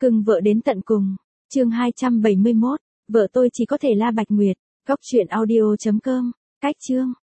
Cưng vợ đến tận cùng. Chương 271. Vợ tôi chỉ có thể là Bạch Nguyệt. Góc truyện audio.com. Cách chương.